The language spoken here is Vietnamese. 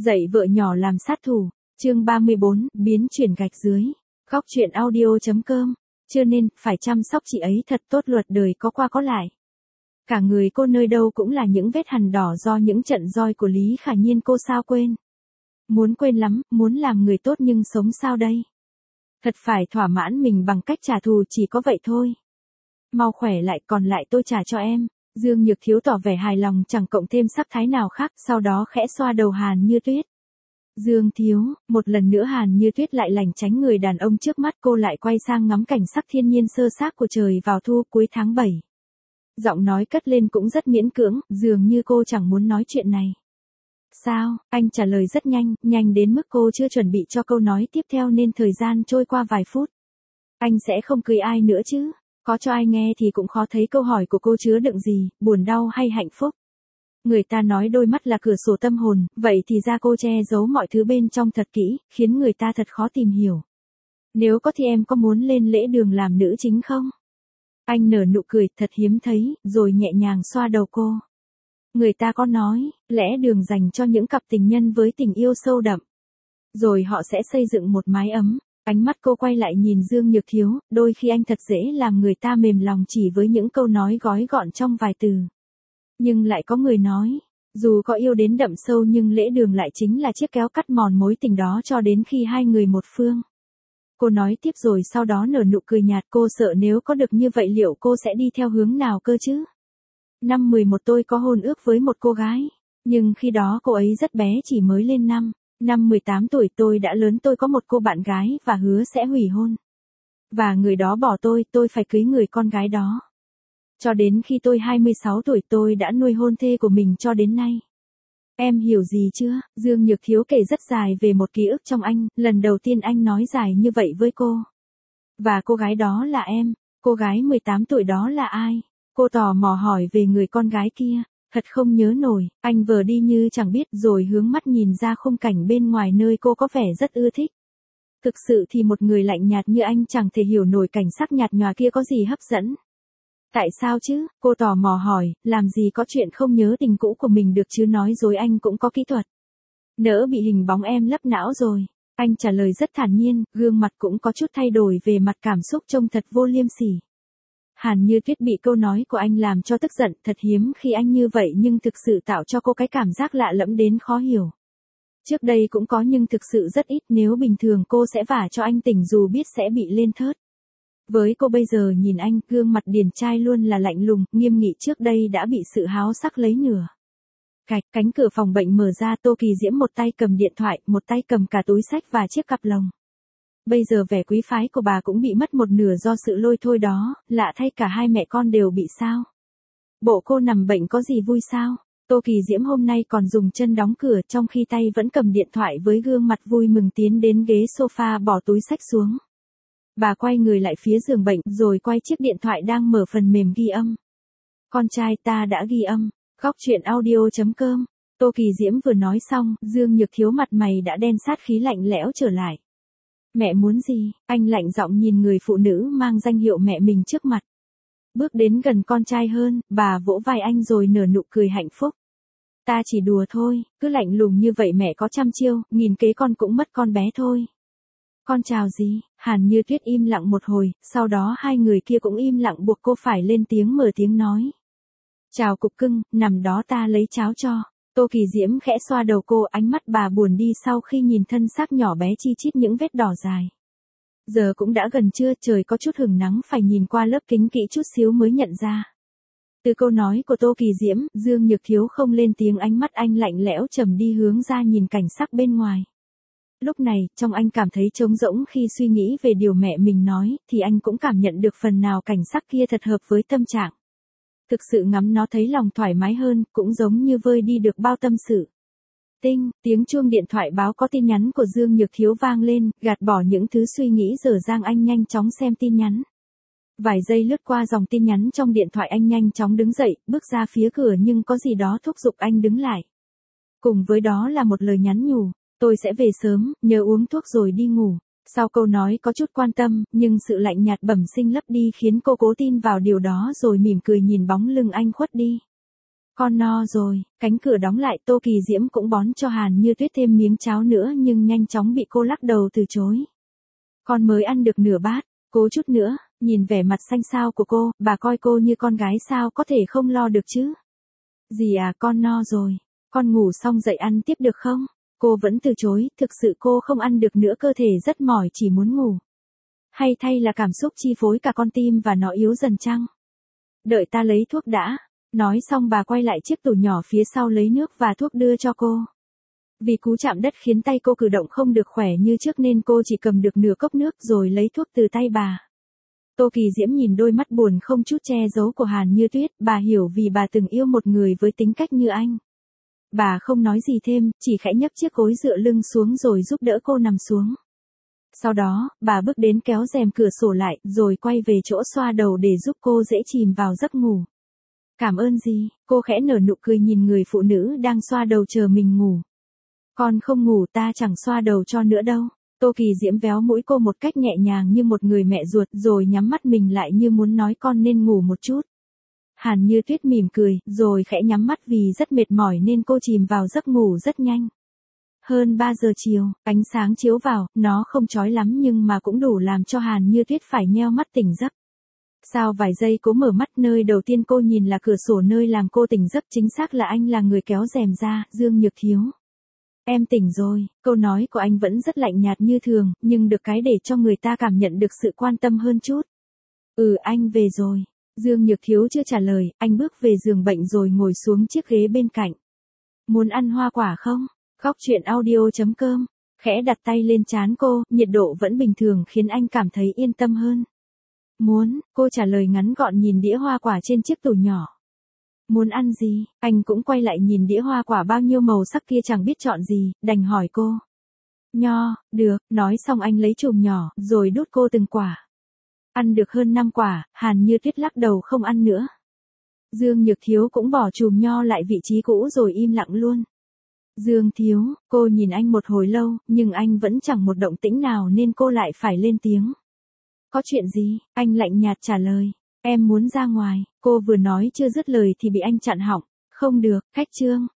Dạy vợ nhỏ làm sát thủ, chương 34, biến chuyển gạch dưới. Góc truyện audio.com, chưa nên, phải chăm sóc chị ấy thật tốt, luật đời có qua có lại. Cả người cô nơi đâu cũng là những vết hằn đỏ do những trận roi của Lý Khả Nhiên, cô sao quên. Muốn quên lắm, muốn làm người tốt nhưng sống sao đây? Thật phải thỏa mãn mình bằng cách trả thù, chỉ có vậy thôi. Mau khỏe lại, còn lại tôi trả cho em. Dương Nhược Thiếu tỏ vẻ hài lòng, chẳng cộng thêm sắc thái nào khác, sau đó khẽ xoa đầu Hàn Như Tuyết. Dương Thiếu, một lần nữa Hàn Như Tuyết lại lảng tránh người đàn ông trước mắt, cô lại quay sang ngắm cảnh sắc thiên nhiên sơ xác của trời vào thu cuối tháng 7. Giọng nói cất lên cũng rất miễn cưỡng, dường như cô chẳng muốn nói chuyện này. Sao? Anh trả lời rất nhanh, nhanh đến mức cô chưa chuẩn bị cho câu nói tiếp theo nên thời gian trôi qua vài phút. Anh sẽ không cưới ai nữa chứ? Có cho ai nghe thì cũng khó thấy câu hỏi của cô chứa đựng gì, buồn đau hay hạnh phúc. Người ta nói đôi mắt là cửa sổ tâm hồn, vậy thì ra cô che giấu mọi thứ bên trong thật kỹ, khiến người ta thật khó tìm hiểu. Nếu có thì em có muốn lên lễ đường làm nữ chính không? Anh nở nụ cười thật hiếm thấy, rồi nhẹ nhàng xoa đầu cô. Người ta có nói, lễ đường dành cho những cặp tình nhân với tình yêu sâu đậm. Rồi họ sẽ xây dựng một mái ấm. Ánh mắt cô quay lại nhìn Dương Nhược Thiếu, đôi khi anh thật dễ làm người ta mềm lòng chỉ với những câu nói gói gọn trong vài từ. Nhưng lại có người nói, dù có yêu đến đậm sâu nhưng lễ đường lại chính là chiếc kéo cắt mòn mối tình đó cho đến khi hai người một phương. Cô nói tiếp rồi sau đó nở nụ cười nhạt, cô sợ nếu có được như vậy liệu cô sẽ đi theo hướng nào cơ chứ? Năm 11 tôi có hôn ước với một cô gái, nhưng khi đó cô ấy rất bé, chỉ mới lên Năm 18 tuổi tôi đã lớn, tôi có một cô bạn gái và hứa sẽ hủy hôn. Và người đó bỏ tôi phải cưới người con gái đó. Cho đến khi tôi 26 tuổi tôi đã nuôi hôn thê của mình cho đến nay. Em hiểu gì chưa? Dương Nhược Thiếu kể rất dài về một ký ức trong anh, lần đầu tiên anh nói dài như vậy với cô. Và cô gái đó là em, cô gái 18 tuổi đó là ai? Cô tò mò hỏi về người con gái kia. Thật không nhớ nổi, anh vờ đi như chẳng biết rồi hướng mắt nhìn ra khung cảnh bên ngoài nơi cô có vẻ rất ưa thích. Thực sự thì một người lạnh nhạt như anh chẳng thể hiểu nổi cảnh sắc nhạt nhòa kia có gì hấp dẫn. Tại sao chứ? Cô tò mò hỏi, làm gì có chuyện không nhớ tình cũ của mình được chứ, nói dối anh cũng có kỹ thuật. Nỡ bị hình bóng em lấp não rồi. Anh trả lời rất thản nhiên, gương mặt cũng có chút thay đổi về mặt cảm xúc, trông thật vô liêm sỉ. Hàn Như Tuyết bị câu nói của anh làm cho tức giận, thật hiếm khi anh như vậy nhưng thực sự tạo cho cô cái cảm giác lạ lẫm đến khó hiểu. Trước đây cũng có nhưng thực sự rất ít, nếu bình thường cô sẽ vả cho anh tỉnh dù biết sẽ bị lên thớt. Với cô bây giờ nhìn anh, gương mặt điển trai luôn là lạnh lùng, nghiêm nghị, trước đây đã bị sự háo sắc lấy nửa. Cánh cửa phòng bệnh mở ra, Tô Kỳ Diễm một tay cầm điện thoại, một tay cầm cả túi sách và chiếc cặp lồng. Bây giờ vẻ quý phái của bà cũng bị mất một nửa do sự lôi thôi đó, lạ thay cả hai mẹ con đều bị sao? Bộ cô nằm bệnh có gì vui sao? Tô Kỳ Diễm hôm nay còn dùng chân đóng cửa trong khi tay vẫn cầm điện thoại, với gương mặt vui mừng tiến đến ghế sofa bỏ túi sách xuống. Bà quay người lại phía giường bệnh rồi quay chiếc điện thoại đang mở phần mềm ghi âm. Con trai ta đã ghi âm. Góc truyện audio.com. Tô Kỳ Diễm vừa nói xong, Dương Nhược Thiếu mặt mày đã đen, sát khí lạnh lẽo trở lại. Mẹ muốn gì? Anh lạnh giọng nhìn người phụ nữ mang danh hiệu mẹ mình trước mặt. Bước đến gần con trai hơn, bà vỗ vai anh rồi nở nụ cười hạnh phúc. Ta chỉ đùa thôi, cứ lạnh lùng như vậy mẹ có trăm chiêu, nghìn kế con cũng mất con bé thôi. Con chào gì? Hàn Như Tuyết im lặng một hồi, sau đó hai người kia cũng im lặng buộc cô phải lên tiếng mở tiếng nói. Chào cục cưng, nằm đó ta lấy cháo cho. Tô Kỳ Diễm khẽ xoa đầu cô, ánh mắt bà buồn đi sau khi nhìn thân xác nhỏ bé chi chít những vết đỏ dài. Giờ cũng đã gần trưa, trời có chút hửng nắng, phải nhìn qua lớp kính kỹ chút xíu mới nhận ra. Từ câu nói của Tô Kỳ Diễm, Dương Nhược Thiếu không lên tiếng, ánh mắt anh lạnh lẽo trầm đi hướng ra nhìn cảnh sắc bên ngoài. Lúc này, trong anh cảm thấy trống rỗng khi suy nghĩ về điều mẹ mình nói, thì anh cũng cảm nhận được phần nào cảnh sắc kia thật hợp với tâm trạng. Thực sự ngắm nó thấy lòng thoải mái hơn, cũng giống như vơi đi được bao tâm sự. Tinh, tiếng chuông điện thoại báo có tin nhắn của Dương Nhược Thiếu vang lên, gạt bỏ những thứ suy nghĩ dở dang, anh nhanh chóng xem tin nhắn. Vài giây lướt qua dòng tin nhắn trong điện thoại, anh nhanh chóng đứng dậy, bước ra phía cửa nhưng có gì đó thúc giục anh đứng lại. Cùng với đó là một lời nhắn nhủ, tôi sẽ về sớm, nhớ uống thuốc rồi đi ngủ. Sau câu nói có chút quan tâm, nhưng sự lạnh nhạt bẩm sinh lấp đi khiến cô cố tin vào điều đó rồi mỉm cười nhìn bóng lưng anh khuất đi. Con no rồi, cánh cửa đóng lại, Tô Kỳ Diễm cũng bón cho Hàn Như Tuyết thêm miếng cháo nữa nhưng nhanh chóng bị cô lắc đầu từ chối. Con mới ăn được nửa bát, cố chút nữa, nhìn vẻ mặt xanh xao của cô, bà coi cô như con gái sao có thể không lo được chứ. Dì à, con no rồi, con ngủ xong dậy ăn tiếp được không? Cô vẫn từ chối, thực sự cô không ăn được nữa, cơ thể rất mỏi chỉ muốn ngủ. Hay thay là cảm xúc chi phối cả con tim và nó yếu dần chăng? Đợi ta lấy thuốc đã. Nói xong bà quay lại chiếc tủ nhỏ phía sau lấy nước và thuốc đưa cho cô. Vì cú chạm đất khiến tay cô cử động không được khỏe như trước nên cô chỉ cầm được nửa cốc nước rồi lấy thuốc từ tay bà. Tô Kỳ Diễm nhìn đôi mắt buồn không chút che giấu của Hàn Như Tuyết, bà hiểu vì bà từng yêu một người với tính cách như anh. Bà không nói gì thêm, chỉ khẽ nhấc chiếc gối dựa lưng xuống rồi giúp đỡ cô nằm xuống. Sau đó, bà bước đến kéo rèm cửa sổ lại, rồi quay về chỗ xoa đầu để giúp cô dễ chìm vào giấc ngủ. Cảm ơn dì, cô khẽ nở nụ cười nhìn người phụ nữ đang xoa đầu chờ mình ngủ. Con không ngủ, ta chẳng xoa đầu cho nữa đâu. Tô Kỳ Diễm véo mũi cô một cách nhẹ nhàng như một người mẹ ruột rồi nhắm mắt mình lại như muốn nói con nên ngủ một chút. Hàn Như Tuyết mỉm cười, rồi khẽ nhắm mắt vì rất mệt mỏi nên cô chìm vào giấc ngủ rất nhanh. Hơn 3 giờ chiều, ánh sáng chiếu vào, nó không chói lắm nhưng mà cũng đủ làm cho Hàn Như Tuyết phải nheo mắt tỉnh giấc. Sau vài giây cố mở mắt, nơi đầu tiên cô nhìn là cửa sổ nơi làm cô tỉnh giấc, chính xác là anh là người kéo rèm ra, Dương Nhược Thiếu. Em tỉnh rồi, câu nói của anh vẫn rất lạnh nhạt như thường, nhưng được cái để cho người ta cảm nhận được sự quan tâm hơn chút. Anh về rồi. Dương Nhược Thiếu chưa trả lời, anh bước về giường bệnh rồi ngồi xuống chiếc ghế bên cạnh. Muốn ăn hoa quả không? Góc chuyện audio.com. Khẽ đặt tay lên trán cô, nhiệt độ vẫn bình thường khiến anh cảm thấy yên tâm hơn. Muốn, cô trả lời ngắn gọn nhìn đĩa hoa quả trên chiếc tủ nhỏ. Muốn ăn gì? Anh cũng quay lại nhìn đĩa hoa quả bao nhiêu màu sắc kia chẳng biết chọn gì, đành hỏi cô. Nho, được, nói xong anh lấy chùm nhỏ, rồi đút cô từng quả. Ăn được hơn 5 quả, Hàn Như Tuyết lắc đầu không ăn nữa. Dương Nhược Thiếu cũng bỏ chùm nho lại vị trí cũ rồi im lặng luôn. Dương Thiếu, cô nhìn anh một hồi lâu, nhưng anh vẫn chẳng một động tĩnh nào nên cô lại phải lên tiếng. Có chuyện gì? Anh lạnh nhạt trả lời. Em muốn ra ngoài. Cô vừa nói chưa dứt lời thì bị anh chặn họng. Không được, khách Trương.